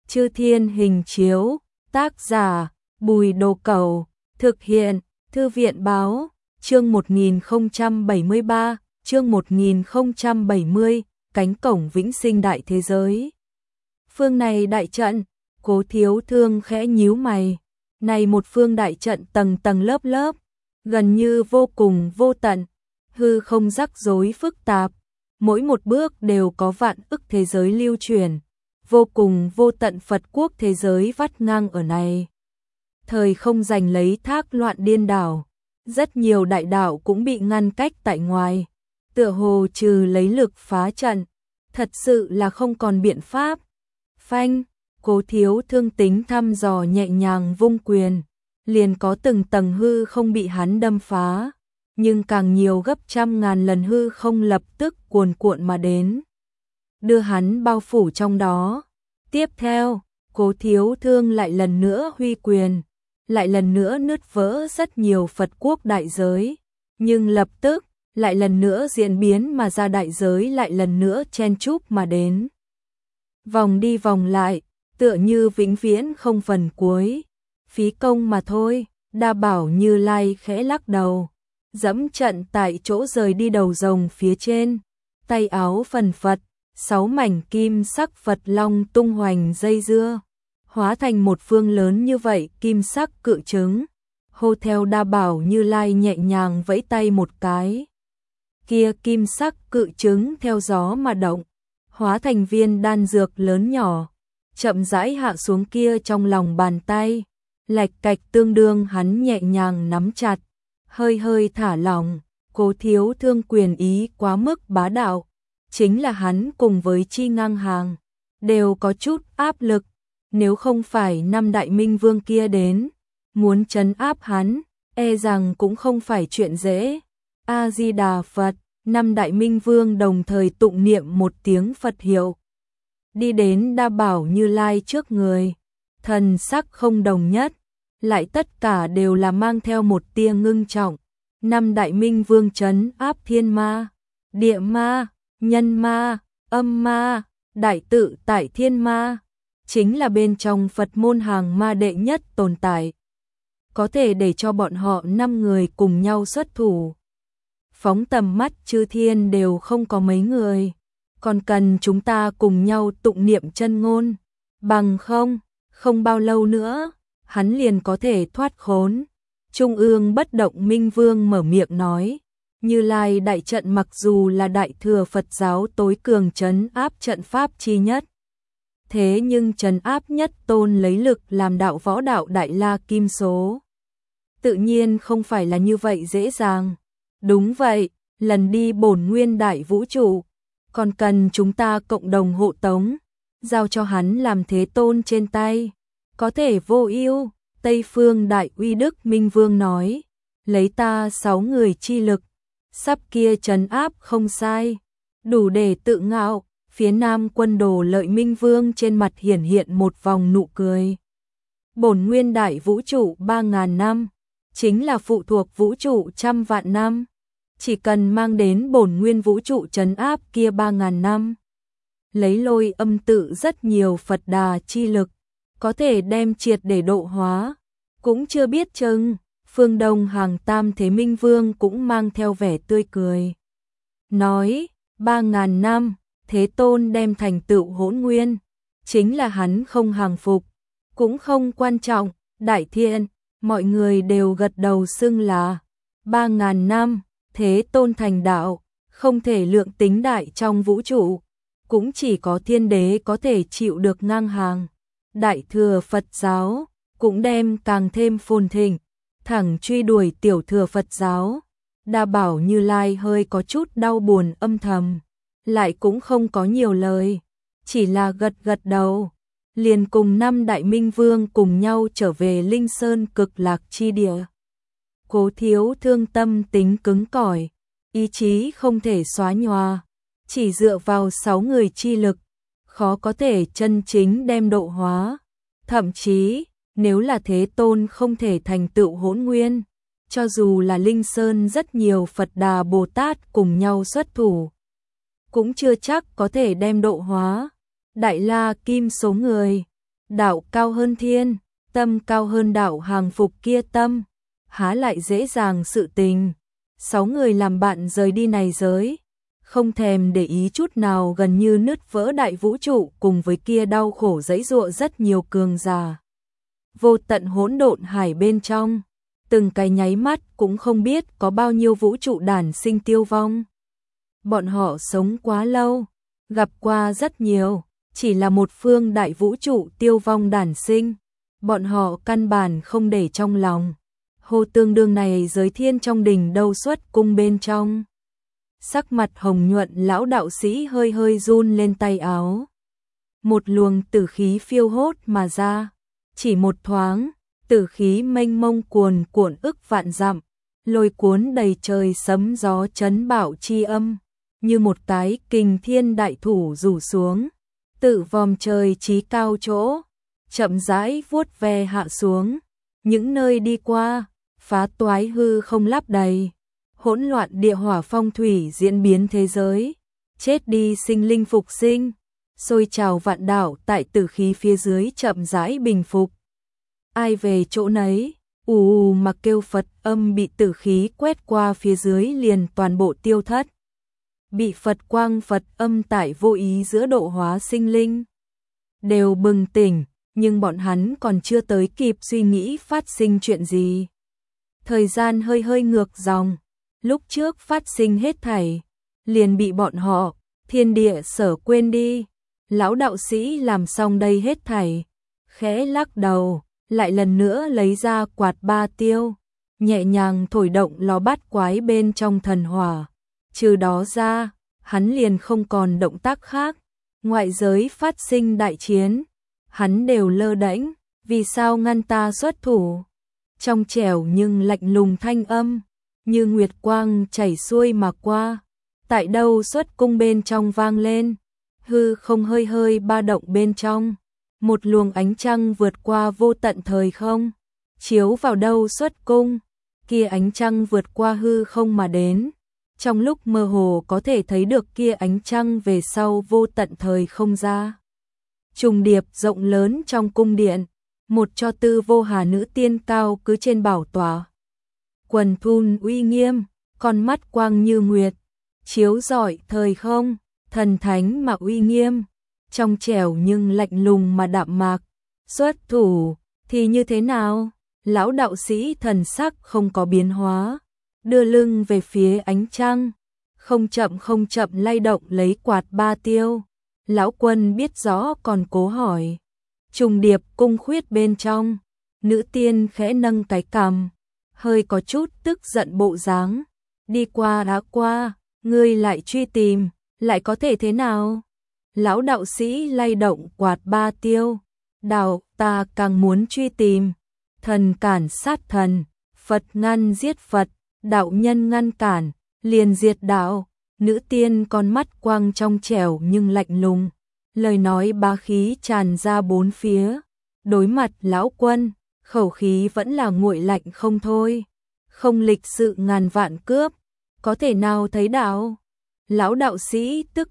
Chư Thiên Hình Chiếu, tác giả Bùi Đồ Cẩu, thực hiện Thư viện Báo, chương 1073, chương 1070, cánh cổng vĩnh sinh đại thế giới. Phương này đại trận, Cố Thiếu Thương khẽ nhíu mày, này một phương đại trận tầng tầng lớp lớp, gần như vô cùng vô tận, hư không rắc rối phức tạp, mỗi một bước đều có vạn ức thế giới lưu truyền, vô cùng vô tận Phật quốc thế giới vắt ngang ở này. Thời không giành lấy thác loạn điên đảo, rất nhiều đại đạo cũng bị ngăn cách tại ngoài, tựa hồ trừ lấy lực phá trận, thật sự là không còn biện pháp. Phanh, Cố Thiếu Thương tính thăm dò nhẹ nhàng vung quyền, liền có từng tầng hư không bị hắn đâm phá, nhưng càng nhiều gấp trăm ngàn lần hư không lập tức cuồn cuộn mà đến, đưa hắn bao phủ trong đó. Tiếp theo, Cố Thiếu Thương lại lần nữa huy quyền, lại lần nữa nứt vỡ rất nhiều Phật quốc đại giới, nhưng lập tức, lại lần nữa diễn biến mà ra đại giới lại lần nữa chen chúc mà đến. Vòng đi vòng lại, tựa như vĩnh viễn không phần cuối, phí công mà thôi. Đa Bảo Như Lai khẽ lắc đầu, dẫm trận tại chỗ rời đi đầu rồng phía trên, tay áo phần phật, 6 mảnh kim sắc Phật long tung hoành dây dưa, hóa thành một phương lớn như vậy kim sắc cự trứng. Hô theo Đa Bảo Như Lai nhẹ nhàng vẫy tay một cái, kia kim sắc cự trứng theo gió mà động, hóa thành viên đan dược lớn nhỏ, chậm rãi hạ xuống kia trong lòng bàn tay, lạch cạch tương đương hắn nhẹ nhàng nắm chặt, hơi hơi thả lỏng. Cố Thiếu Thương quyền ý quá mức bá đạo, chính là hắn cùng với Chi ngang hàng, đều có chút áp lực, nếu không phải 5 đại minh vương kia đến, muốn trấn áp hắn, e rằng cũng không phải chuyện dễ. A-di-đà Phật, 5 đại minh vương đồng thời tụng niệm một tiếng Phật hiệu, đi đến Đa Bảo Như Lai trước người, thần sắc không đồng nhất, lại tất cả đều là mang theo một tia ngưng trọng. 5 đại minh vương trấn áp thiên ma, địa ma, nhân ma, âm ma, đại tự tại thiên ma, chính là bên trong Phật môn hàng ma đệ nhất tồn tại, có thể để cho bọn họ 5 người cùng nhau xuất thủ, phóng tầm mắt chư thiên đều không có mấy người, còn cần chúng ta cùng nhau tụng niệm chân ngôn, bằng không bao lâu nữa, hắn liền có thể thoát khốn. Trung ương bất động minh vương mở miệng nói, Như Lai đại trận mặc dù là đại thừa Phật giáo tối cường trấn áp trận pháp chi nhất, thế nhưng trấn áp nhất tôn lấy lực làm đạo võ đạo đại la kim số, tự nhiên không phải là như vậy dễ dàng. Đúng vậy, lần đi bổn nguyên đại vũ trụ, còn cần chúng ta cộng đồng hộ tống, giao cho hắn làm thế tôn trên tay, có thể vô ưu. Tây phương đại uy đức minh vương nói, lấy ta 6 người chi lực, sắp kia trấn áp không sai, đủ để tự ngạo. Phía nam quân đồ lợi minh vương trên mặt hiển hiện một vòng nụ cười. Bổn nguyên đại vũ trụ 3.000 năm, chính là phụ thuộc vũ trụ 100 vạn năm, chỉ cần mang đến bổn nguyên vũ trụ trấn áp kia 3.000 năm, lấy Lôi Âm tự rất nhiều Phật đà chi lực, có thể đem triệt để độ hóa, cũng chưa biết chừng. Phương Đông hàng tam thế minh vương cũng mang theo vẻ tươi cười, nói 3.000 năm, thế tôn đem thành tựu hỗn nguyên, chính là hắn không hàng phục, cũng không quan trọng. Đại thiện, mọi người đều gật đầu xưng là 3.000 năm, thế tôn thành đạo, không thể lượng tính đại trong vũ trụ, cũng chỉ có thiên đế có thể chịu được ngang hàng. Đại thừa Phật giáo cũng đem càng thêm phồn thịnh, thẳng truy đuổi tiểu thừa Phật giáo. Đa Bảo Như Lai hơi có chút đau buồn âm thầm, lại cũng không có nhiều lời, chỉ là gật gật đầu, liền cùng 5 đại minh vương cùng nhau trở về Linh Sơn cực lạc chi địa. Cố Thiếu Thương tâm tính cứng cỏi, ý chí không thể xóa nhòa, chỉ dựa vào 6 người chi lực, khó có thể chân chính đem độ hóa. Thậm chí, nếu là thế tôn không thể thành tựu hỗn nguyên, cho dù là Linh Sơn rất nhiều Phật Đà Bồ Tát cùng nhau xuất thủ, cũng chưa chắc có thể đem độ hóa. Đại la kim số người, đạo cao hơn thiên, tâm cao hơn đạo, hàng phục kia tâm, há lại dễ dàng sự tình. 6 người làm bạn rời đi này giới, không thèm để ý chút nào, gần như nứt vỡ đại vũ trụ, cùng với kia đau khổ giãy giụa rất nhiều cường giả. Vô tận hỗn độn hải bên trong, từng cái nháy mắt cũng không biết có bao nhiêu vũ trụ đản sinh tiêu vong. Bọn họ sống quá lâu, gặp qua rất nhiều, chỉ là một phương đại vũ trụ tiêu vong đản sinh, bọn họ căn bản không để trong lòng. Hồ Tương Đương này giới thiên trong đình đâu xuất cung bên trong. Sắc mặt hồng nhuận lão đạo sĩ hơi hơi run lên tay áo. Một luồng tử khí phiêu hốt mà ra, chỉ một thoáng, tử khí mênh mông cuồn cuộn ức vạn dặm, lôi cuốn đầy trời, sấm gió chấn bạo chi âm, như một cái kình thiên đại thủ rủ xuống, tự vòm trời chí cao chỗ, chậm rãi vuốt ve hạ xuống, những nơi đi qua, phá toái hư không lấp đầy, hỗn loạn địa hỏa phong thủy diễn biến thế giới, chết đi sinh linh phục sinh, sôi trào vạn đảo tại tử khí phía dưới chậm rãi bình phục. Ai về chỗ nấy, ù mà kêu Phật âm bị tử khí quét qua phía dưới liền toàn bộ tiêu thất. Bị Phật quang Phật âm tại vô ý giữa độ hóa sinh linh đều bừng tỉnh, nhưng bọn hắn còn chưa tới kịp suy nghĩ phát sinh chuyện gì. Thời gian hơi hơi ngược dòng, lúc trước phát sinh hết thảy, liền bị bọn họ, thiên địa sở quên đi. Lão đạo sĩ làm xong đây hết thảy, khẽ lắc đầu, lại lần nữa lấy ra quạt ba tiêu, nhẹ nhàng thổi động lò bát quái bên trong thần hỏa. Trừ đó ra, hắn liền không còn động tác khác. Ngoại giới phát sinh đại chiến, hắn đều lơ đễnh, vì sao ngăn ta xuất thủ? Trong trẻo nhưng lạnh lùng thanh âm, như nguyệt quang chảy xuôi mà qua, tại đâu xuất cung bên trong vang lên, hư không hơi hơi ba động bên trong, một luồng ánh trăng vượt qua vô tận thời không, chiếu vào đâu xuất cung, kia ánh trăng vượt qua hư không mà đến. Trong lúc mơ hồ có thể thấy được kia ánh trăng về sau vô tận thời không ra. Trùng điệp rộng lớn trong cung điện, một cho tư vô hà nữ tiên cao cứ trên bảo tọa. Quần thun uy nghiêm, con mắt quang như nguyệt, chiếu rọi thời không, thần thánh mà uy nghiêm, trong trẻo nhưng lạnh lùng mà đạm mạc. Xuất thủ thì như thế nào? Lão đạo sĩ thần sắc không có biến hóa, đưa lưng về phía ánh trăng, không chậm lay động lấy quạt ba tiêu. Lão quân biết rõ còn cố hỏi. Trùng điệp cung khuyết bên trong, nữ tiên khẽ nâng cái cằm, hơi có chút tức giận bộ dáng. Đi qua đã qua, ngươi lại truy tìm, lại có thể thế nào? Lão đạo sĩ lay động quạt ba tiêu, đạo ta càng muốn truy tìm. Thần cản sát thần, Phật ngăn giết Phật, đạo nhân ngăn cản, liền diệt đạo. Nữ tiên con mắt quang trong trẻo nhưng lạnh lùng, lời nói bá khí tràn ra bốn phía. Đối mặt lão quân, khẩu khí vẫn là nguội lạnh không thôi. Không lịch sự ngàn vạn cướp, có thể nào thấy đạo? Lão đạo sĩ tức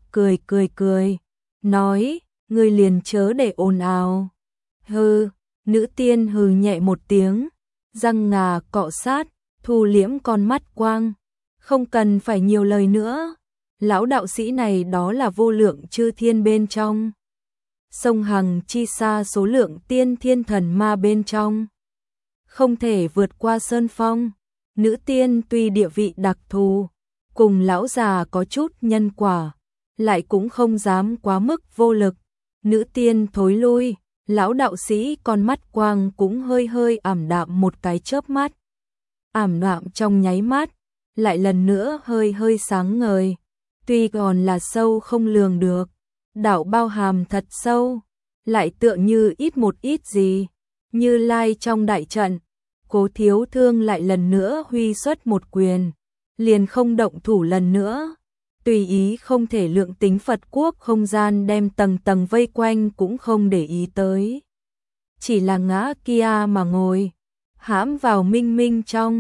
cười, nói, ngươi liền chớ để ồn ào. Hừ, nữ tiên hừ nhẹ một tiếng, răng ngà cọ sát, thu liễm con mắt quang. Không cần phải nhiều lời nữa. Lão đạo sĩ này đó là vô lượng chư thiên bên trong, sông hằng chi xa số lượng tiên thiên thần ma bên trong, không thể vượt qua sơn phong. Nữ tiên tuy địa vị đặc thù, cùng lão già có chút nhân quả, lại cũng không dám quá mức vô lực. Nữ tiên thối lui, lão đạo sĩ con mắt quang cũng hơi hơi ảm đạm một cái chớp mắt. Ảm đạm trong nháy mắt, lại lần nữa hơi hơi sáng ngời. Tuy còn là sâu không lường được, đạo bao hàm thật sâu, lại tựa như ít một ít gì. Như Lai trong đại trận, Cố Thiếu Thương lại lần nữa huy xuất một quyền, liền không động thủ lần nữa. Tùy ý không thể lượng tính Phật quốc không gian đem tầng tầng vây quanh cũng không để ý tới. Chỉ là ngã kia mà ngồi, hãm vào minh minh trong,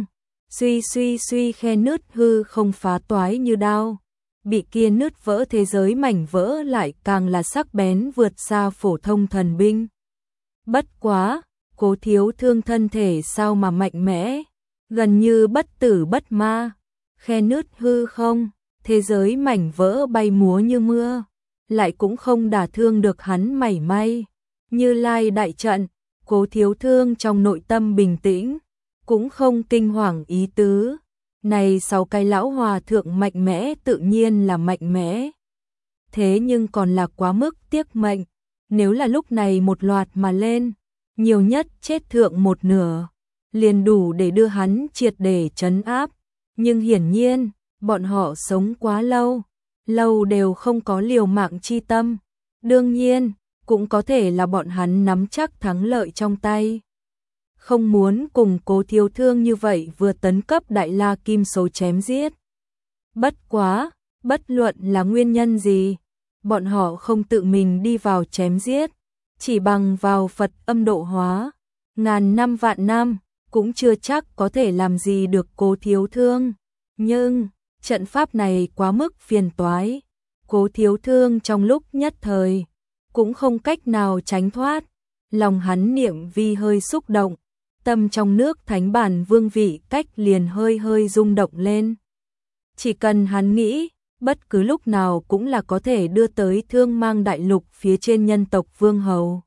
suy khe nứt hư không phá toái như đao. Bị kia nứt vỡ thế giới mảnh vỡ lại càng là sắc bén vượt xa phổ thông thần binh. Bất quá, Cố Thiếu Thương thân thể sao mà mạnh mẽ, gần như bất tử bất ma, khe nứt hư không, thế giới mảnh vỡ bay múa như mưa, lại cũng không đả thương được hắn mảy may. Như Lai đại trận, Cố Thiếu Thương trong nội tâm bình tĩnh, cũng không kinh hoàng ý tứ. Này 6 cái lão hòa thượng mạnh mẽ tự nhiên là mạnh mẽ. Thế nhưng còn là quá mức tiếc mệnh, nếu là lúc này một loạt mà lên, nhiều nhất chết thượng một nửa, liền đủ để đưa hắn triệt để trấn áp. Nhưng hiển nhiên, bọn họ sống quá lâu, lâu đều không có liều mạng chi tâm. Đương nhiên, cũng có thể là bọn hắn nắm chắc thắng lợi trong tay. Không muốn cùng Cố Thiếu Thương như vậy vừa tấn cấp Đại La Kim Số chém giết. Bất quá, bất luận là nguyên nhân gì, bọn họ không tự mình đi vào chém giết, chỉ bằng vào Phật âm độ hóa, ngàn năm vạn năm, cũng chưa chắc có thể làm gì được Cố Thiếu Thương. Nhưng, trận pháp này quá mức phiền toái, Cố Thiếu Thương trong lúc nhất thời, cũng không cách nào tránh thoát, lòng hắn niệm vi hơi xúc động, tâm trong nước thánh bản vương vị cách liền hơi hơi rung động lên. Chỉ cần hắn nghĩ, bất cứ lúc nào cũng là có thể đưa tới Thương Mang đại lục phía trên nhân tộc vương hầu.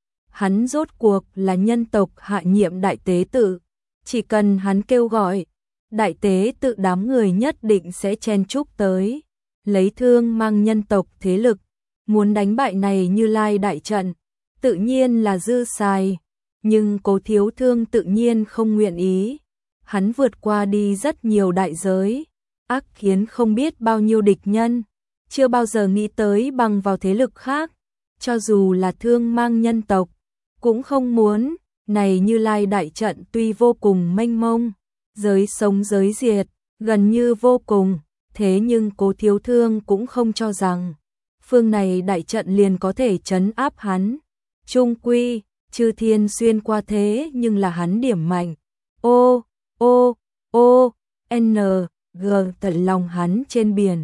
Hắn rốt cuộc là nhân tộc hạ nhiệm đại tế tự, chỉ cần hắn kêu gọi, đại tế tự đám người nhất định sẽ chen chúc tới, lấy Thương Mang nhân tộc thế lực, muốn đánh bại này Như Lai đại trận, tự nhiên là dư xài. Nhưng Cố Thiếu Thương tự nhiên không nguyện ý, hắn vượt qua đi rất nhiều đại giới, ác khiến không biết bao nhiêu địch nhân, chưa bao giờ nghĩ tới bằng vào thế lực khác, cho dù là Thương Mang nhân tộc, cũng không muốn. Này Như Lai đại trận tuy vô cùng mênh mông, giới sống giới diệt, gần như vô cùng, thế nhưng Cố Thiếu Thương cũng không cho rằng phương này đại trận liền có thể trấn áp hắn. Trung quy, chư thiên xuyên qua thế nhưng là hắn điểm mạnh. O, O, O, N, G tận lòng hắn trên biển.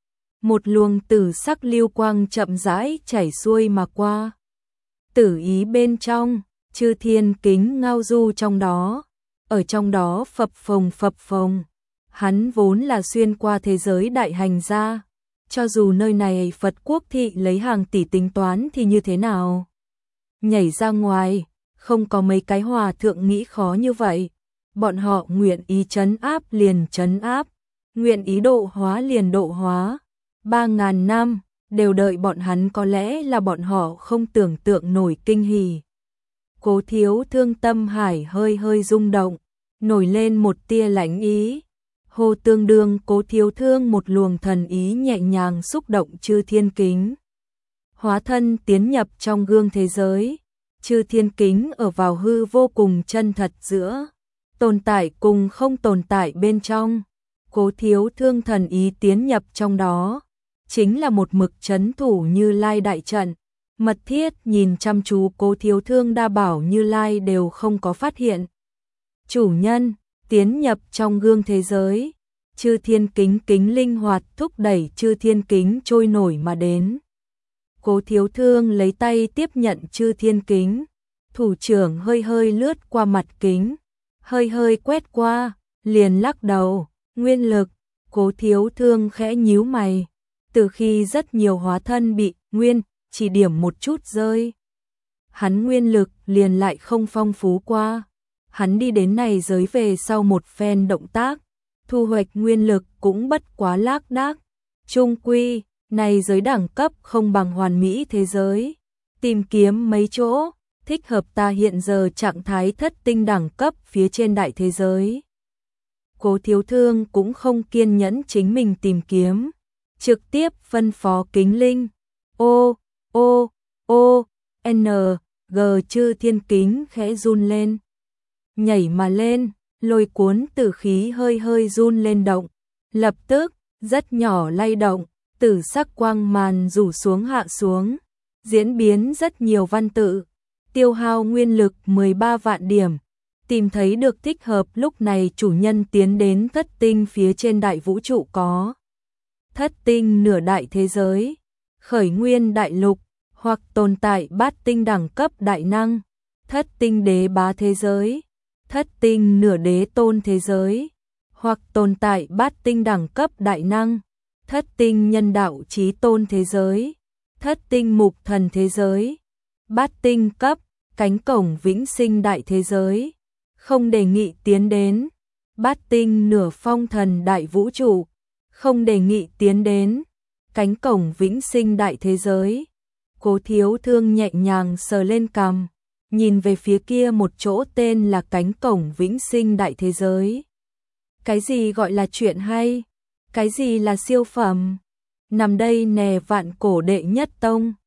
Một luồng tử sắc lưu quang chậm rãi chảy xuôi mà qua. Tử ý bên trong, chư thiên kính ngao du trong đó. Ở trong đó phập phồng. Hắn vốn là xuyên qua thế giới đại hành gia. Cho dù nơi này Phật quốc thị lấy hàng tỷ tính toán thì như thế nào? Nhảy ra ngoài, không có mấy cái hòa thượng nghĩ khó như vậy. Bọn họ nguyện ý trấn áp liền trấn áp, nguyện ý độ hóa liền độ hóa. 3.000 năm, đều đợi bọn hắn, có lẽ là bọn họ không tưởng tượng nổi kinh hỉ. Cố Thiếu Thương tâm hải hơi hơi rung động, nổi lên một tia lãnh ý. Hồ tương đương Cố Thiếu Thương một luồng thần ý nhẹ nhàng xúc động chư thiên kính. Hóa thân tiến nhập trong gương thế giới, chư thiên kính ở vào hư vô cùng chân thật giữa, tồn tại cùng không tồn tại bên trong. Cố Thiếu Thương thần ý tiến nhập trong đó, chính là một mực trấn thủ Như Lai đại trận, mật thiết nhìn chăm chú Cố Thiếu Thương đa bảo Như Lai đều không có phát hiện. Chủ nhân, tiến nhập trong gương thế giới, chư thiên kính kính linh hoạt thúc đẩy chư thiên kính trôi nổi mà đến. Cố Thiếu Thương lấy tay tiếp nhận chư thiên kính, thủ trưởng hơi hơi lướt qua mặt kính, hơi hơi quét qua, liền lắc đầu, nguyên lực. Cố Thiếu Thương khẽ nhíu mày, từ khi rất nhiều hóa thân bị nguyên chỉ điểm một chút rơi, hắn nguyên lực liền lại không phong phú qua. Hắn đi đến này giới về sau một phen động tác, thu hoạch nguyên lực cũng bất quá lác đác. Trung quy, này giới đẳng cấp không bằng hoàn mỹ thế giới. Tìm kiếm mấy chỗ thích hợp ta hiện giờ trạng thái thất tinh đẳng cấp phía trên đại thế giới. Cố Thiếu Thương cũng không kiên nhẫn chính mình tìm kiếm, trực tiếp phân phó kính linh. O, O, O, N, G chư thiên kính khẽ run lên. Nhảy mà lên, lôi cuốn tử khí hơi hơi run lên động. Lập tức, rất nhỏ lay động, tử sắc quang màn rủ xuống hạ xuống, diễn biến rất nhiều văn tự, tiêu hao nguyên lực 13 vạn điểm. Tìm thấy được thích hợp lúc này chủ nhân tiến đến thất tinh phía trên đại vũ trụ có. Thất tinh nửa đại thế giới, khởi nguyên đại lục, hoặc tồn tại bát tinh đẳng cấp đại năng, thất tinh đế bá thế giới, thất tinh nửa đế tôn thế giới, hoặc tồn tại bát tinh đẳng cấp đại năng, thất tinh nhân đạo chí tôn thế giới, thất tinh mục thần thế giới, bát tinh cấp, cánh cổng vĩnh sinh đại thế giới, không đề nghị tiến đến, bát tinh nửa phong thần đại vũ trụ, không đề nghị tiến đến, cánh cổng vĩnh sinh đại thế giới. Cố Thiếu Thương nhẹ nhàng sờ lên cằm, nhìn về phía kia một chỗ tên là cánh cổng vĩnh sinh đại thế giới. Cái gì gọi là chuyện hay? Cái gì là siêu phẩm? Nằm đây nè vạn cổ đệ nhất tông.